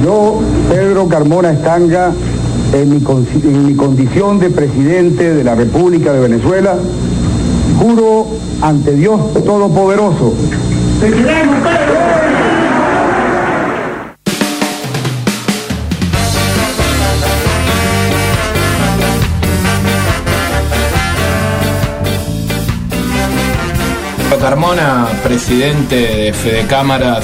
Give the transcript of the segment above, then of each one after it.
Yo, Pedro Carmona Estanga, en mi condición de presidente de la República de Venezuela, juro ante Dios Todopoderoso. ¡Te queremos, Pedro! Carmona, presidente de Fede Cámaras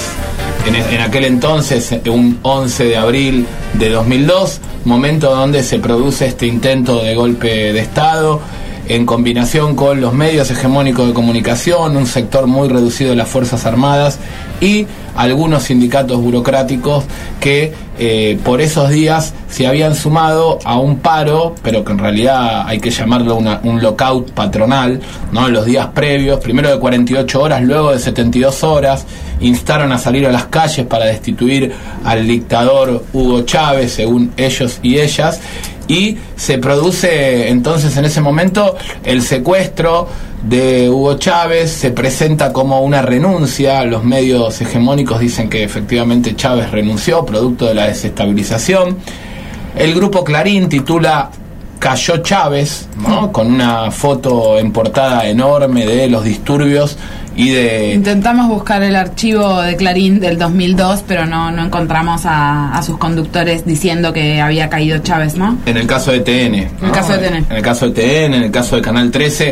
en aquel entonces, un 11 de abril de 2002, momento donde se produce este intento de golpe de Estado, en combinación con los medios hegemónicos de comunicación, un sector muy reducido de las Fuerzas Armadas y algunos sindicatos burocráticos que por esos días se habían sumado a un paro, pero que en realidad hay que llamarlo un lockout patronal, ¿no? En los días previos, primero de 48 horas, luego de 72 horas, instaron a salir a las calles para destituir al dictador Hugo Chávez, según ellos y ellas, y se produce entonces en ese momento el secuestro de Hugo Chávez. Se presenta como una renuncia. Los medios hegemónicos dicen que efectivamente Chávez renunció producto de la desestabilización. El grupo Clarín titula "Cayó Chávez", ¿no? Con una foto en portada enorme de los disturbios y de... Intentamos buscar el archivo de Clarín del 2002, pero no encontramos a sus conductores diciendo que había caído Chávez, ¿no? En el caso de TN, ¿no? En el caso de TN. En el caso de TN, en el caso de Canal 13,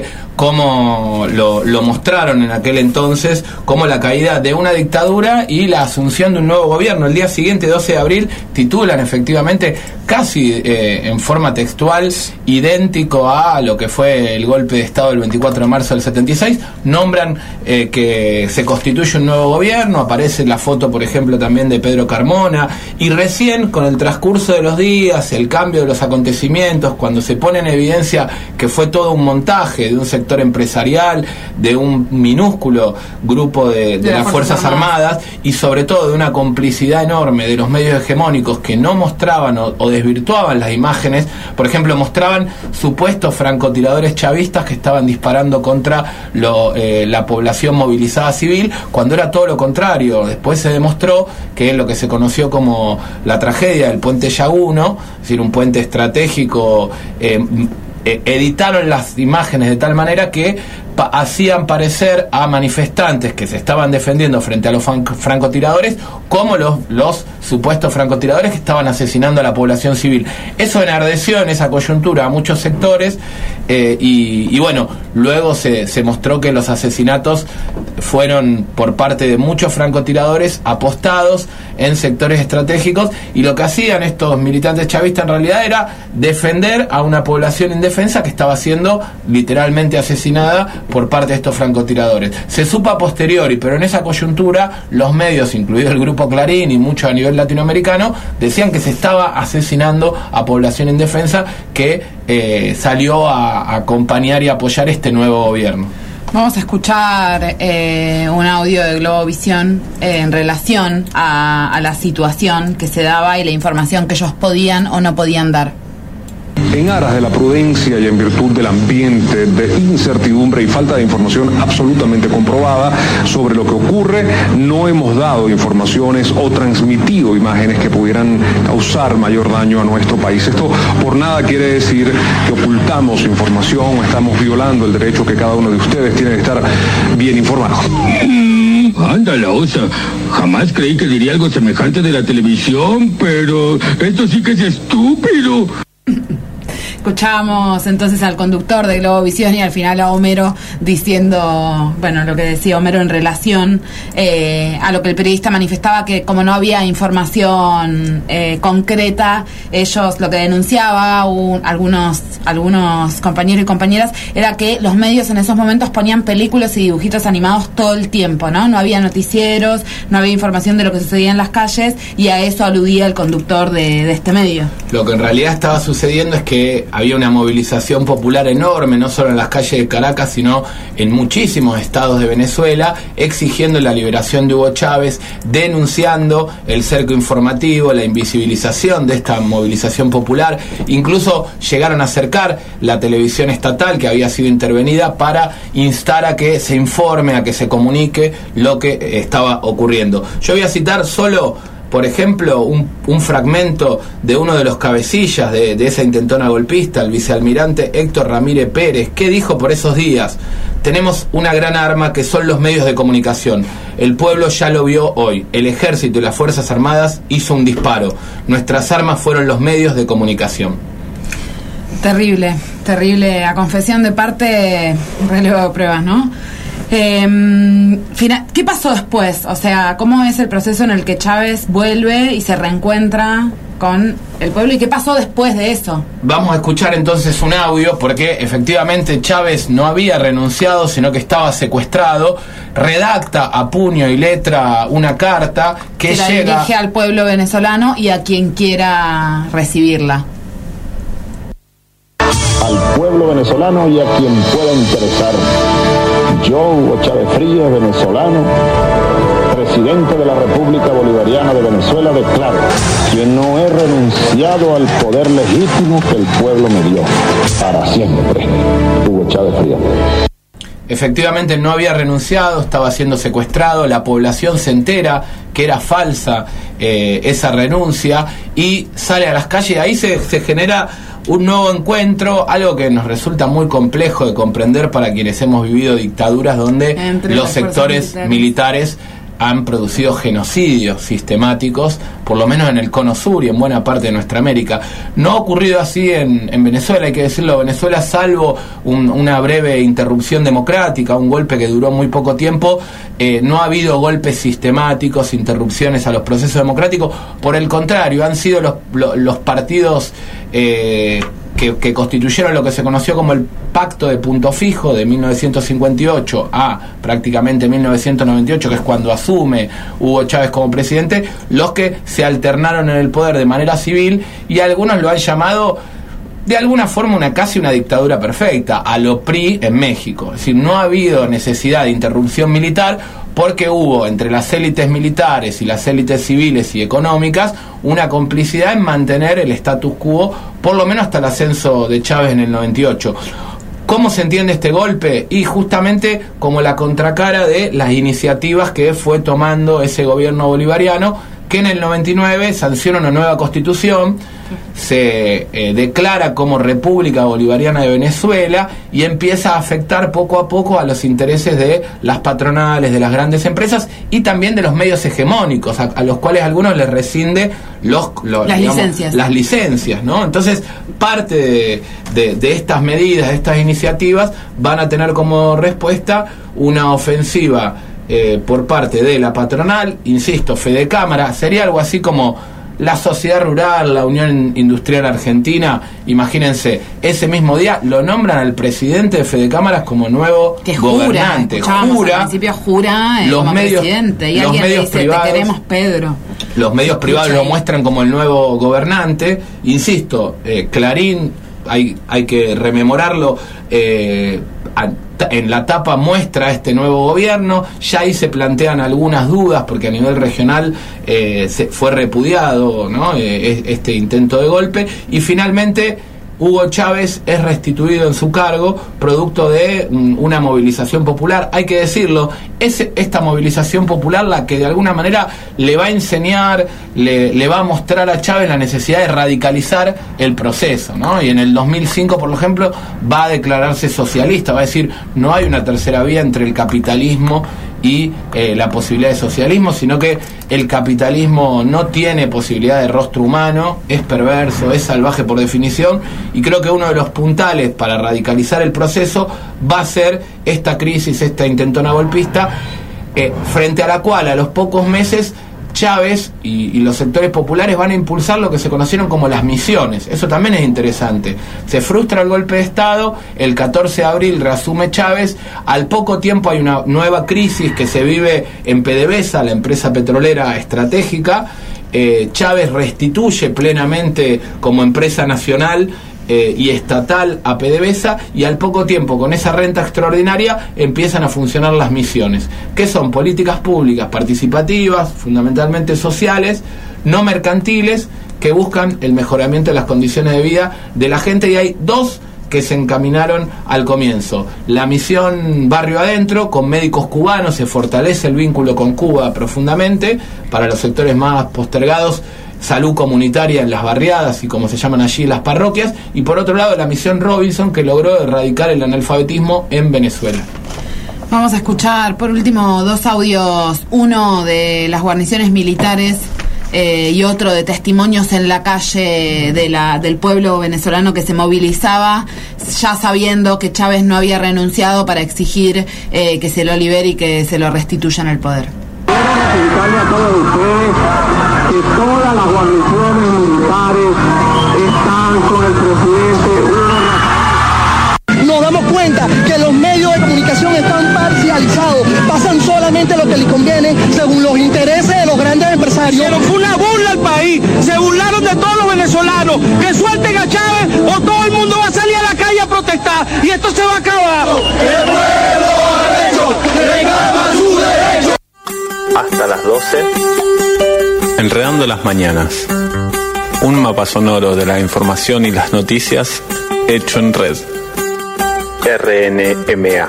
cómo lo mostraron en aquel entonces, como la caída de una dictadura y la asunción de un nuevo gobierno. El día siguiente, 12 de abril, titulan efectivamente, casi en forma textual, idéntico a lo que fue el golpe de Estado del 24 de marzo del 76, nombran que se constituye un nuevo gobierno, aparece la foto, por ejemplo, también de Pedro Carmona, y recién con el transcurso de los días, el cambio de los acontecimientos, cuando se pone en evidencia que fue todo un montaje de un sector empresarial, de un minúsculo grupo de las Fuerzas Armadas, y sobre todo de una complicidad enorme de los medios hegemónicos que no mostraban o desvirtuaban las imágenes. Por ejemplo, mostraban supuestos francotiradores chavistas que estaban disparando contra la población movilizada civil, cuando era todo lo contrario. Después se demostró que lo que se conoció como la tragedia del puente Yaguno, es decir, un puente estratégico, editaron las imágenes de tal manera que hacían parecer a manifestantes que se estaban defendiendo frente a los francotiradores como los supuestos francotiradores que estaban asesinando a la población civil. Eso enardeció en esa coyuntura a muchos sectores, y bueno, luego se mostró que los asesinatos fueron por parte de muchos francotiradores apostados en sectores estratégicos, y lo que hacían estos militantes chavistas en realidad era defender a una población indefensa que estaba siendo literalmente asesinada por parte de estos francotiradores. Se supo a posteriori, pero en esa coyuntura los medios, incluido el grupo Clarín y mucho a nivel latinoamericano, decían que se estaba asesinando a población indefensa que salió a acompañar y apoyar este nuevo gobierno. Vamos a escuchar un audio de Globovisión en relación a la situación que se daba y la información que ellos podían o no podían dar. En aras de la prudencia y en virtud del ambiente de incertidumbre y falta de información absolutamente comprobada sobre lo que ocurre, no hemos dado informaciones o transmitido imágenes que pudieran causar mayor daño a nuestro país. Esto por nada quiere decir que ocultamos información o estamos violando el derecho que cada uno de ustedes tiene de estar bien informado. Ándala, Osa. Jamás creí que diría algo semejante de la televisión, pero esto sí que es estúpido. Escuchábamos entonces al conductor de Globovisión y al final a Homero diciendo, bueno, lo que decía Homero en relación a lo que el periodista manifestaba, que como no había información concreta, ellos lo que denunciaba algunos compañeros y compañeras era que los medios en esos momentos ponían películas y dibujitos animados todo el tiempo, ¿no? No había noticieros, no había información de lo que sucedía en las calles, y a eso aludía el conductor de este medio. Lo que en realidad estaba sucediendo es que había una movilización popular enorme, no solo en las calles de Caracas, sino en muchísimos estados de Venezuela, exigiendo la liberación de Hugo Chávez, denunciando el cerco informativo, la invisibilización de esta movilización popular. Incluso llegaron a acercar la televisión estatal, que había sido intervenida, para instar a que se informe, a que se comunique lo que estaba ocurriendo. Yo voy a citar solo por ejemplo, un fragmento de uno de los cabecillas de esa intentona golpista, el vicealmirante Héctor Ramírez Pérez, que dijo por esos días: tenemos una gran arma que son los medios de comunicación. El pueblo ya lo vio hoy. El ejército y las Fuerzas Armadas hizo un disparo. Nuestras armas fueron los medios de comunicación. Terrible, terrible. A confesión de parte, relevo de pruebas, ¿no? ¿Qué pasó después? O sea, ¿cómo es el proceso en el que Chávez vuelve y se reencuentra con el pueblo? ¿Y qué pasó después de eso? Vamos a escuchar entonces un audio, porque efectivamente Chávez no había renunciado, sino que estaba secuestrado. Redacta a puño y letra una carta que la llega, dirige al pueblo venezolano y a quien quiera recibirla. Al pueblo venezolano y a quien pueda interesar. Yo, Hugo Chávez Frías, venezolano, presidente de la República Bolivariana de Venezuela, declaro que no he renunciado al poder legítimo que el pueblo me dio para siempre. Hugo Chávez Frías. Efectivamente no había renunciado, estaba siendo secuestrado, la población se entera que era falsa esa renuncia y sale a las calles. Ahí se genera un nuevo encuentro, algo que nos resulta muy complejo de comprender para quienes hemos vivido dictaduras donde los sectores militares han producido genocidios sistemáticos, por lo menos en el cono sur y en buena parte de nuestra América. No ha ocurrido así en Venezuela, hay que decirlo. Venezuela, salvo una breve interrupción democrática, un golpe que duró muy poco tiempo, no ha habido golpes sistemáticos, interrupciones a los procesos democráticos. Por el contrario, han sido los partidos que constituyeron lo que se conoció como el Pacto de Punto Fijo de 1958 a prácticamente 1998, que es cuando asume Hugo Chávez como presidente, los que se alternaron en el poder de manera civil, y algunos lo han llamado de alguna forma casi una dictadura perfecta, a lo PRI en México. Es decir, no ha habido necesidad de interrupción militar porque hubo entre las élites militares y las élites civiles y económicas una complicidad en mantener el status quo, por lo menos hasta el ascenso de Chávez en el 98. ¿Cómo se entiende este golpe? Y justamente como la contracara de las iniciativas que fue tomando ese gobierno bolivariano, que en el 99 sanciona una nueva constitución, se declara como República Bolivariana de Venezuela y empieza a afectar poco a poco a los intereses de las patronales, de las grandes empresas y también de los medios hegemónicos, a los cuales algunos les rescinde las licencias, ¿no? Entonces, parte de estas medidas, de estas iniciativas, van a tener como respuesta una ofensiva por parte de la patronal, insisto, Fedecámara. Sería algo así como la Sociedad Rural, la Unión Industrial Argentina. Imagínense, ese mismo día lo nombran al presidente de Fedecámaras como nuevo gobernante. Jura, al principio jura los como medios, presidente, y los alguien medios dice, privados, te queremos, Pedro. Los medios privados lo muestran como el nuevo gobernante. Insisto, Clarín, hay que rememorarlo, en la tapa muestra este nuevo gobierno. Ya ahí se plantean algunas dudas porque a nivel regional fue repudiado, ¿no? Este intento de golpe, y finalmente Hugo Chávez es restituido en su cargo producto de una movilización popular. Hay que decirlo, es esta movilización popular la que de alguna manera le va a enseñar, le va a mostrar a Chávez la necesidad de radicalizar el proceso, ¿no? Y en el 2005, por ejemplo, va a declararse socialista, va a decir, no hay una tercera vía entre el capitalismo y la posibilidad de socialismo, sino que el capitalismo no tiene posibilidad de rostro humano, es perverso, es salvaje por definición, y creo que uno de los puntales para radicalizar el proceso va a ser esta crisis, esta intentona golpista, frente a la cual a los pocos meses Chávez y los sectores populares van a impulsar lo que se conocieron como las misiones. Eso también es interesante. Se frustra el golpe de Estado, el 14 de abril reasume Chávez, al poco tiempo hay una nueva crisis que se vive en PDVSA, la empresa petrolera estratégica. Chávez restituye plenamente como empresa nacional y estatal a PDVSA, y al poco tiempo, con esa renta extraordinaria, empiezan a funcionar las misiones, que son políticas públicas participativas, fundamentalmente sociales, no mercantiles, que buscan el mejoramiento de las condiciones de vida de la gente, y hay dos que se encaminaron al comienzo. La misión Barrio Adentro, con médicos cubanos, se fortalece el vínculo con Cuba profundamente. Para los sectores más postergados, salud comunitaria en las barriadas y como se llaman allí las parroquias. Y por otro lado, la misión Robinson, que logró erradicar el analfabetismo en Venezuela. Vamos a escuchar por último 2 audios, uno de las guarniciones militares y otro de testimonios en la calle del pueblo venezolano que se movilizaba, ya sabiendo que Chávez no había renunciado, para exigir que se lo libere y que se lo restituyan el poder. Quiero explicarle a todos ustedes que todas las guarniciones militares están con el presidente. Nos damos cuenta que los medios de comunicación están parcializados, pasan solamente lo que les conviene según los intereses de los grandes empresarios. Pero fue una burla al país, se burlaron de todos los venezolanos, que suelten a Chávez o todo el mundo va a salir a la calle a protestar y esto se va a acabar. El pueblo derecho reclama su derecho. Hasta las 12, Enredando las Mañanas, un mapa sonoro de la información y las noticias hecho en red. RNMA.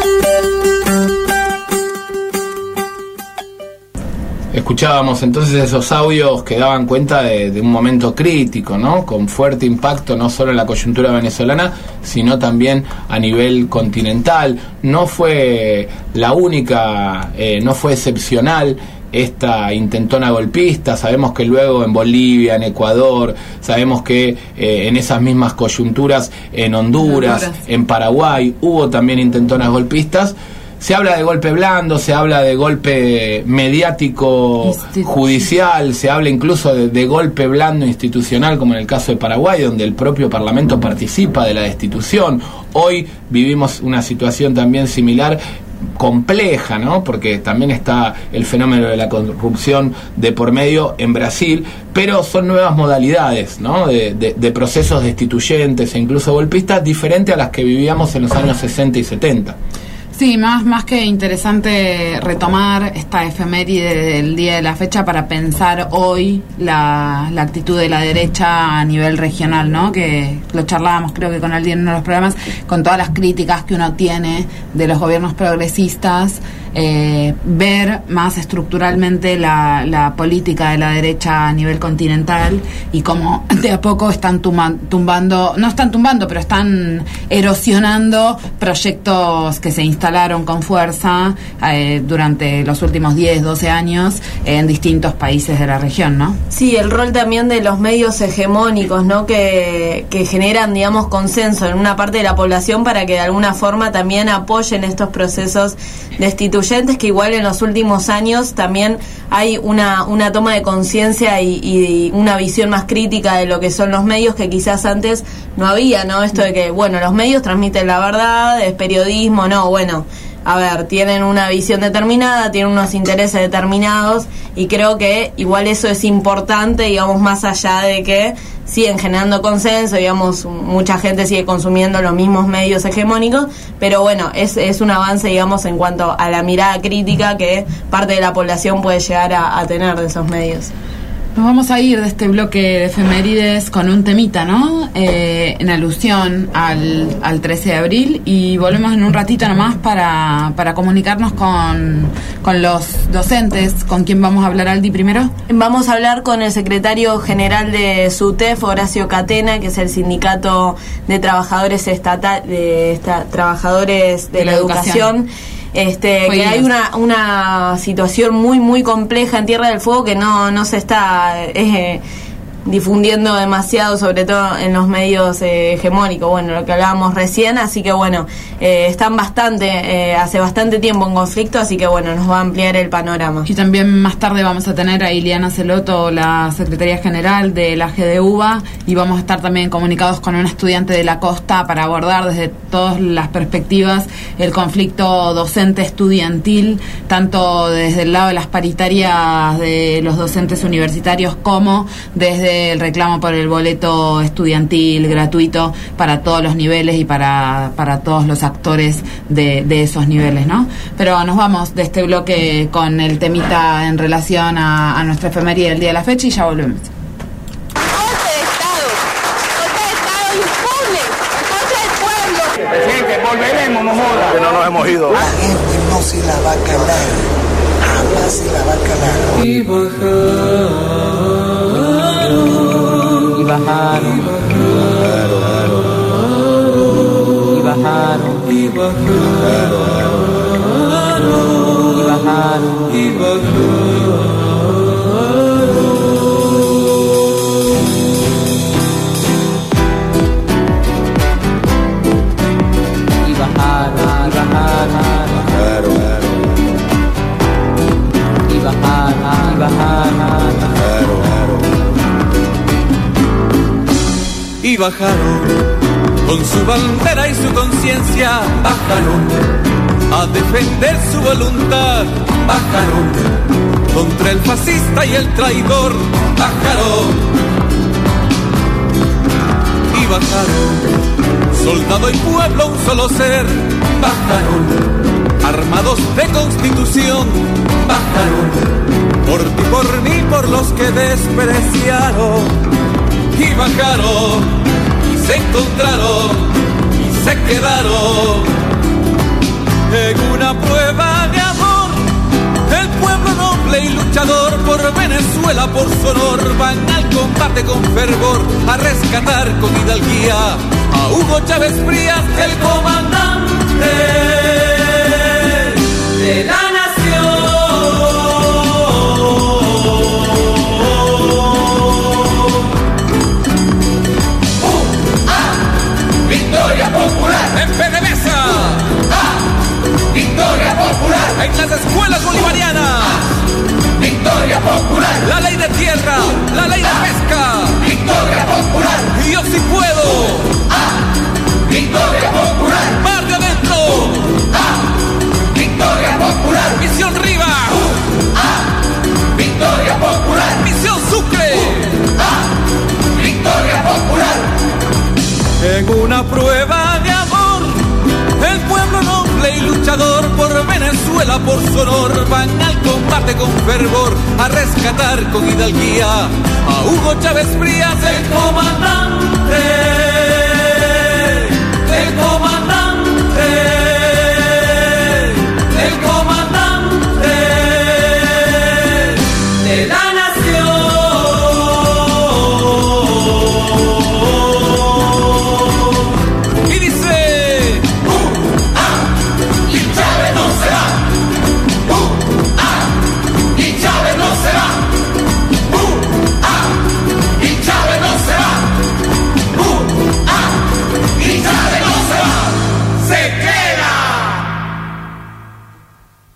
Escuchábamos entonces esos audios que daban cuenta de un momento crítico, ¿no? Con fuerte impacto no solo en la coyuntura venezolana, sino también a nivel continental. No fue la única, no fue excepcional esta intentona golpista. Sabemos que luego en Bolivia, en Ecuador, sabemos que en esas mismas coyunturas en Honduras, en Paraguay, hubo también intentonas golpistas. Se habla de golpe blando, se habla de golpe mediático judicial, se habla incluso de golpe blando institucional, como en el caso de Paraguay, donde el propio Parlamento participa de la destitución. Hoy vivimos una situación también similar, compleja, ¿no? Porque también está el fenómeno de la corrupción de por medio en Brasil, pero son nuevas modalidades, ¿no? de procesos destituyentes e incluso golpistas, diferentes a las que vivíamos en los años 60 y 70. Sí, más que interesante retomar esta efeméride del día de la fecha para pensar hoy la actitud de la derecha a nivel regional, ¿no? Que lo charlábamos creo que con alguien en uno de los programas, con todas las críticas que uno tiene de los gobiernos progresistas, ver más estructuralmente la política de la derecha a nivel continental y cómo de a poco están tumbando, no están tumbando, pero están erosionando proyectos que se instalaron con fuerza durante los últimos 10, 12 años en distintos países de la región, ¿no? Sí, el rol también de los medios hegemónicos, ¿no? Que generan, digamos, consenso en una parte de la población para que de alguna forma también apoyen estos procesos destituyentes, que igual en los últimos años también hay una toma de conciencia y una visión más crítica de lo que son los medios que quizás antes no había, ¿no? Esto de que, bueno, los medios transmiten la verdad, es periodismo, no, bueno, a ver, tienen una visión determinada, tienen unos intereses determinados y creo que igual eso es importante, digamos, más allá de que siguen generando consenso, digamos, mucha gente sigue consumiendo los mismos medios hegemónicos, pero bueno, es un avance, digamos, en cuanto a la mirada crítica que parte de la población puede llegar a tener de esos medios. Nos vamos a ir de este bloque de efemérides con un temita, ¿no? En alusión al 13 de abril y volvemos en un ratito nomás para comunicarnos con los docentes. ¿Con quién vamos a hablar, Aldi, primero? Vamos a hablar con el secretario general de SUTEF, Horacio Catena, que es el sindicato de trabajadores trabajadores de la educación. Que hay una situación muy compleja en Tierra del Fuego que no se está difundiendo demasiado, sobre todo en los medios hegemónicos, bueno, lo que hablábamos recién, así que bueno, están hace bastante tiempo en conflicto, así que bueno, nos va a ampliar el panorama. Y también más tarde vamos a tener a Ileana Celoto, la secretaria general de la GDUBA, y vamos a estar también comunicados con una estudiante de la costa para abordar desde todas las perspectivas el conflicto docente estudiantil, tanto desde el lado de las paritarias de los docentes universitarios como desde el reclamo por el boleto estudiantil gratuito para todos los niveles y para todos los actores de esos niveles, ¿no? Pero nos vamos de este bloque con el temita en relación a nuestra efeméride del día de la fecha y ya volvemos. Golpe de Estado impune, volveremos, no jodas. Que no nos hemos ido. La gente no se la va a calar. Jamás se la va a calar. Y bajaron. Y bajaron. Y bajaron. Y y bajaron con su bandera y su conciencia, bajaron a defender su voluntad, bajaron contra el fascista y el traidor, bajaron y bajaron, soldado y pueblo un solo ser, bajaron armados de constitución, bajaron por ti, por mí, por los que despreciaron. Y bajaron, y se encontraron, y se quedaron en una prueba de amor. El pueblo noble y luchador por Venezuela, por su honor, van al combate con fervor, a rescatar con hidalguía a Hugo Chávez Frías, el comandante de la nación. Victoria popular en PDVSA. Victoria popular en las escuelas bolivarianas. Victoria popular. La ley de tierra, la ley de pesca. Victoria popular. Y yo sí puedo. Victoria popular. Barrio adentro. Victoria popular. Misión Rivas. Victoria popular. Misión Sucre. Victoria popular. En una prueba de amor, el pueblo noble y luchador por Venezuela, por su honor, van al combate con fervor, a rescatar con hidalguía a Hugo Chávez Frías, el comandante, el comandante.